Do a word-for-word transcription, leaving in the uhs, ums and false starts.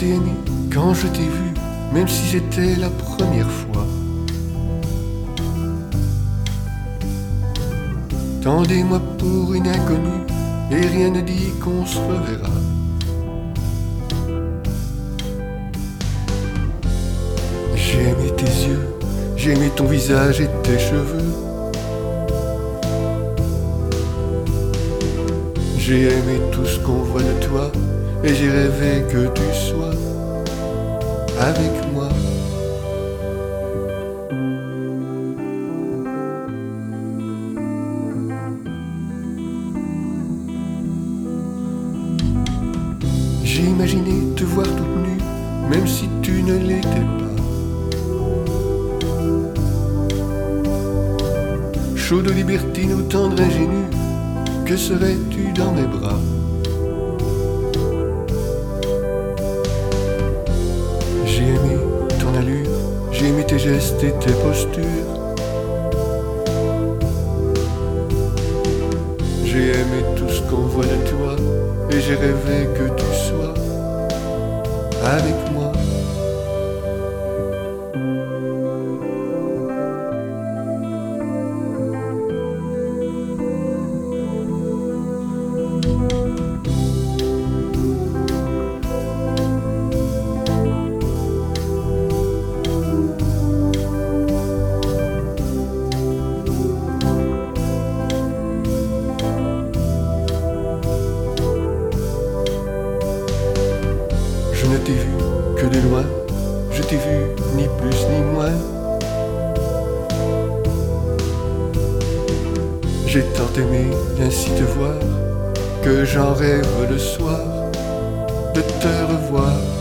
t'ai aimé quand je t'ai vu, même si c'était la première fois. Tendez-moi pour une inconnue, et rien ne dit qu'on se reverra. J'ai aimé tes yeux, j'ai aimé ton visage et tes cheveux. J'ai aimé tout ce qu'on voit de toi, et j'ai rêvé que tu sois avec moi. J'ai imaginé te voir toute nue, même si tu ne l'étais pas. Chaude libertine ou tendre ingénue, que serais-tu dans mes bras? J'ai aimé ton allure, j'ai aimé tes gestes et tes postures. J'ai aimé tout ce qu'on voit de toi, et j'ai rêvé que tu sois avec moi. Je ne t'ai vu que de loin, je t'ai vu ni plus ni moins. J'ai tant aimé ainsi te voir, que j'en rêve le soir de te revoir.